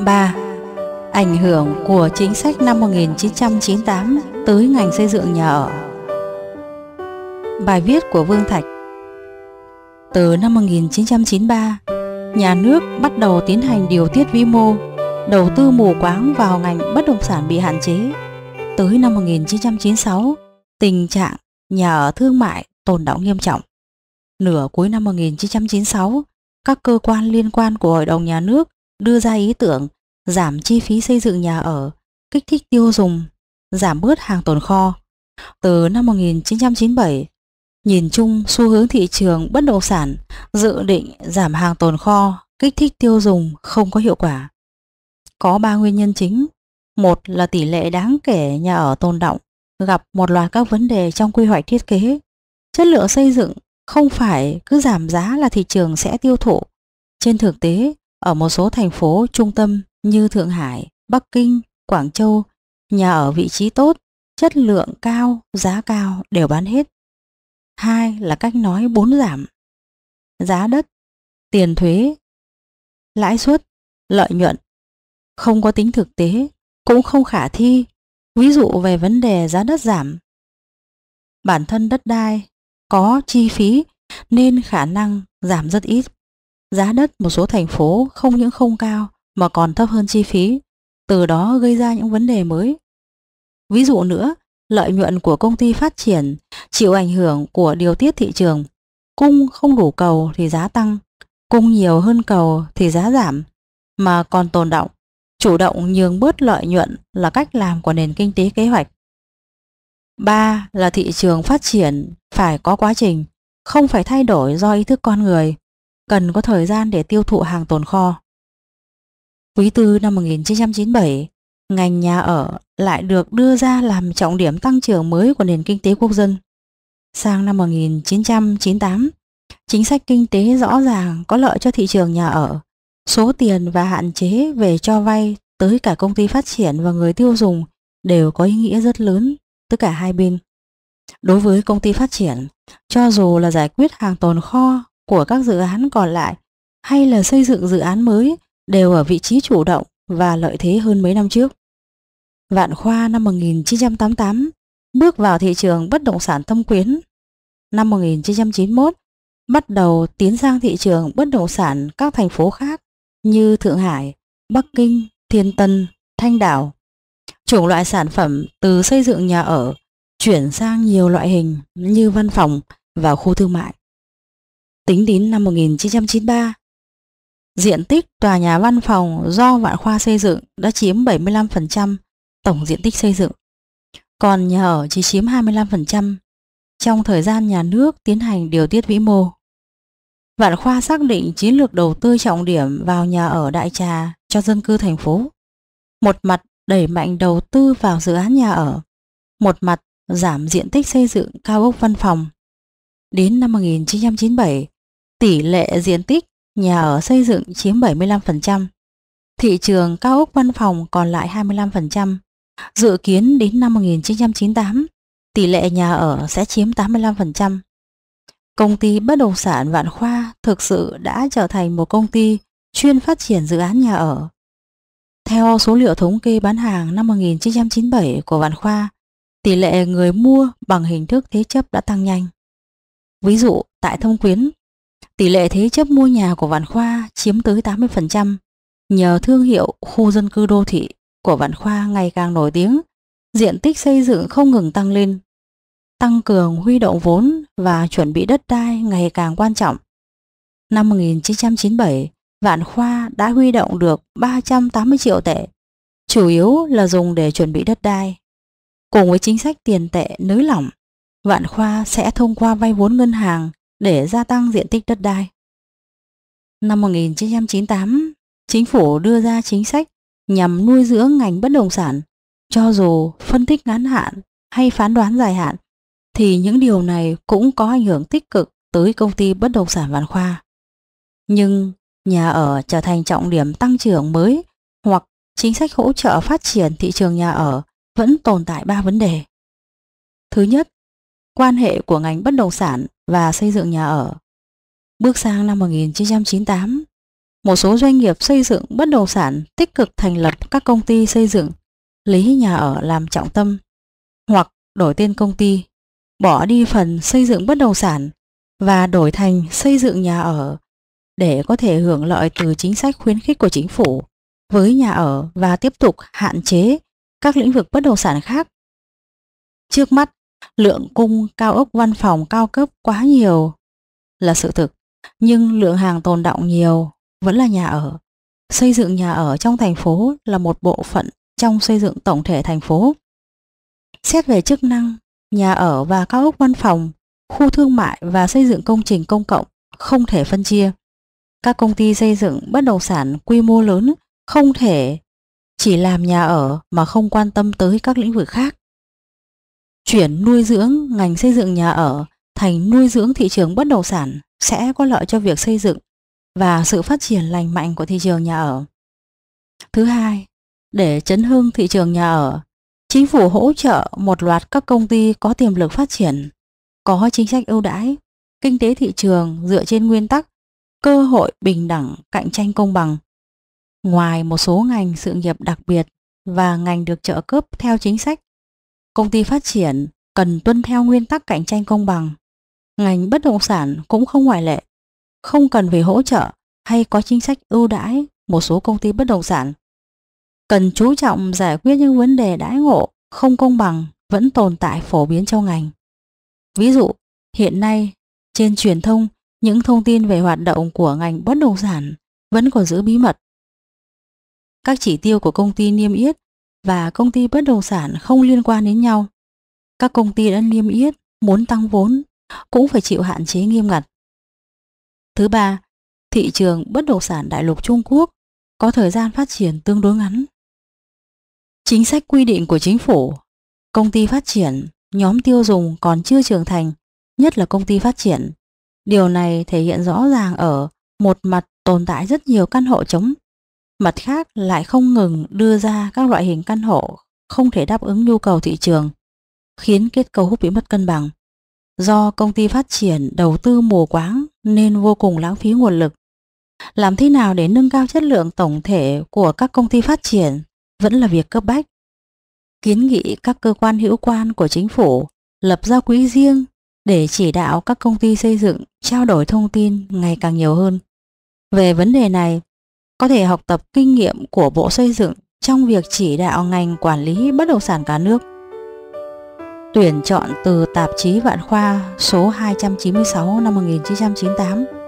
3. Ảnh hưởng của chính sách năm 1998 tới ngành xây dựng nhà ở. Bài viết của Vương Thạch. Từ năm 1993, nhà nước bắt đầu tiến hành điều tiết vĩ mô, đầu tư mù quáng vào ngành bất động sản bị hạn chế. Tới năm 1996, tình trạng nhà ở thương mại tồn đọng nghiêm trọng. Nửa cuối năm 1996, các cơ quan liên quan của Hội đồng Nhà nước đưa ra ý tưởng giảm chi phí xây dựng nhà ở, kích thích tiêu dùng, giảm bớt hàng tồn kho. Từ năm 1997, nhìn chung xu hướng thị trường bất động sản dự định giảm hàng tồn kho, kích thích tiêu dùng không có hiệu quả. Có 3 nguyên nhân chính. Một là tỷ lệ đáng kể nhà ở tồn đọng, gặp một loạt các vấn đề trong quy hoạch thiết kế. Chất lượng xây dựng không phải cứ giảm giá là thị trường sẽ tiêu thụ. Trên thực tế, ở một số thành phố trung tâm như Thượng Hải, Bắc Kinh, Quảng Châu, nhà ở vị trí tốt, chất lượng cao, giá cao đều bán hết. Hai là cách nói 4 giảm. Giá đất, tiền thuế, lãi suất, lợi nhuận. Không có tính thực tế, cũng không khả thi. Ví dụ về vấn đề giá đất giảm. Bản thân đất đai có chi phí nên khả năng giảm rất ít. Giá đất một số thành phố không những không cao mà còn thấp hơn chi phí, từ đó gây ra những vấn đề mới. Ví dụ nữa, lợi nhuận của công ty phát triển chịu ảnh hưởng của điều tiết thị trường. Cung không đủ cầu thì giá tăng, cung nhiều hơn cầu thì giá giảm, mà còn tồn đọng. Chủ động nhường bớt lợi nhuận là cách làm của nền kinh tế kế hoạch. 3 là thị trường phát triển phải có quá trình, không phải thay đổi do ý thức con người, cần có thời gian để tiêu thụ hàng tồn kho. Quý tư năm 1997, ngành nhà ở lại được đưa ra làm trọng điểm tăng trưởng mới của nền kinh tế quốc dân. Sang năm 1998, chính sách kinh tế rõ ràng có lợi cho thị trường nhà ở. Số tiền và hạn chế về cho vay tới cả công ty phát triển và người tiêu dùng đều có ý nghĩa rất lớn tới cả hai bên. Đối với công ty phát triển, cho dù là giải quyết hàng tồn kho của các dự án còn lại hay là xây dựng dự án mới đều ở vị trí chủ động và lợi thế hơn mấy năm trước. Vạn Khoa năm 1988 bước vào thị trường bất động sản thâm quyến. Năm 1991 bắt đầu tiến sang thị trường bất động sản các thành phố khác như Thượng Hải, Bắc Kinh, Thiên Tân, Thanh Đảo. Chủng loại sản phẩm từ xây dựng nhà ở chuyển sang nhiều loại hình như văn phòng và khu thương mại. Tính đến năm 1993, diện tích tòa nhà văn phòng do Vạn Khoa xây dựng đã chiếm 75% tổng diện tích xây dựng, còn nhà ở chỉ chiếm 25% trong thời gian nhà nước tiến hành điều tiết vĩ mô. Vạn Khoa xác định chiến lược đầu tư trọng điểm vào nhà ở đại trà cho dân cư thành phố. Một mặt đẩy mạnh đầu tư vào dự án nhà ở, một mặt giảm diện tích xây dựng cao ốc văn phòng. Đến năm 1997, tỷ lệ diện tích nhà ở xây dựng chiếm 75%, thị trường cao ốc văn phòng còn lại 25%. Dự kiến đến năm 1998, tỷ lệ nhà ở sẽ chiếm 85%. Công ty bất động sản Vạn Khoa thực sự đã trở thành một công ty chuyên phát triển dự án nhà ở. Theo số liệu thống kê bán hàng năm 1997 của Vạn Khoa, tỷ lệ người mua bằng hình thức thế chấp đã tăng nhanh. Ví dụ tại Thâm Quyến, tỷ lệ thế chấp mua nhà của Vạn Khoa chiếm tới 80%, nhờ thương hiệu khu dân cư đô thị của Vạn Khoa ngày càng nổi tiếng, diện tích xây dựng không ngừng tăng lên. Tăng cường huy động vốn và chuẩn bị đất đai ngày càng quan trọng. Năm 1997, Vạn Khoa đã huy động được 380 triệu tệ, chủ yếu là dùng để chuẩn bị đất đai. Cùng với chính sách tiền tệ nới lỏng, Vạn Khoa sẽ thông qua vay vốn ngân hàng để gia tăng diện tích đất đai. Năm 1998, chính phủ đưa ra chính sách nhằm nuôi dưỡng ngành bất động sản. Cho dù phân tích ngắn hạn hay phán đoán dài hạn, thì những điều này cũng có ảnh hưởng tích cực tới công ty bất động sản Vạn Khoa. Nhưng nhà ở trở thành trọng điểm tăng trưởng mới hoặc chính sách hỗ trợ phát triển thị trường nhà ở vẫn tồn tại 3 vấn đề. Thứ nhất, quan hệ của ngành bất động sản và xây dựng nhà ở. Bước sang năm 1998, Một số doanh nghiệp xây dựng bất động sản tích cực thành lập các công ty xây dựng, lấy nhà ở làm trọng tâm, hoặc đổi tên công ty, bỏ đi phần xây dựng bất động sản và đổi thành xây dựng nhà ở để có thể hưởng lợi từ chính sách khuyến khích của chính phủ với nhà ở và tiếp tục hạn chế các lĩnh vực bất động sản khác. Trước mắt, lượng cung cao ốc văn phòng cao cấp quá nhiều là sự thực, nhưng lượng hàng tồn đọng nhiều vẫn là nhà ở. Xây dựng nhà ở trong thành phố là một bộ phận trong xây dựng tổng thể thành phố. Xét về chức năng, nhà ở và cao ốc văn phòng, khu thương mại và xây dựng công trình công cộng không thể phân chia. Các công ty xây dựng bất động sản quy mô lớn không thể chỉ làm nhà ở mà không quan tâm tới các lĩnh vực khác. Chuyển nuôi dưỡng ngành xây dựng nhà ở thành nuôi dưỡng thị trường bất động sản sẽ có lợi cho việc xây dựng và sự phát triển lành mạnh của thị trường nhà ở. Thứ hai, để chấn hưng thị trường nhà ở, chính phủ hỗ trợ một loạt các công ty có tiềm lực phát triển, có chính sách ưu đãi, kinh tế thị trường dựa trên nguyên tắc cơ hội bình đẳng, cạnh tranh công bằng. Ngoài một số ngành sự nghiệp đặc biệt và ngành được trợ cấp theo chính sách, công ty phát triển cần tuân theo nguyên tắc cạnh tranh công bằng. Ngành bất động sản cũng không ngoại lệ, không cần phải hỗ trợ hay có chính sách ưu đãi một số công ty bất động sản. Cần chú trọng giải quyết những vấn đề đãi ngộ không công bằng vẫn tồn tại phổ biến trong ngành. Ví dụ, hiện nay trên truyền thông, những thông tin về hoạt động của ngành bất động sản vẫn còn giữ bí mật. Các chỉ tiêu của công ty niêm yết và công ty bất động sản không liên quan đến nhau. Các công ty đã niêm yết muốn tăng vốn cũng phải chịu hạn chế nghiêm ngặt. Thứ ba, thị trường bất động sản đại lục Trung Quốc có thời gian phát triển tương đối ngắn. Chính sách quy định của chính phủ, công ty phát triển, nhóm tiêu dùng còn chưa trưởng thành, nhất là công ty phát triển. Điều này thể hiện rõ ràng ở một mặt tồn tại rất nhiều căn hộ trống, mặt khác lại không ngừng đưa ra các loại hình căn hộ không thể đáp ứng nhu cầu thị trường, khiến kết cấu bị mất cân bằng. Do công ty phát triển đầu tư mù quáng nên vô cùng lãng phí nguồn lực. Làm thế nào để nâng cao chất lượng tổng thể của các công ty phát triển vẫn là việc cấp bách. Kiến nghị các cơ quan hữu quan của chính phủ lập ra quỹ riêng để chỉ đạo các công ty xây dựng trao đổi thông tin ngày càng nhiều hơn. Về vấn đề này, có thể học tập kinh nghiệm của Bộ Xây dựng trong việc chỉ đạo ngành quản lý bất động sản cả nước. Tuyển chọn từ tạp chí Vạn Khoa số 296 năm 1998.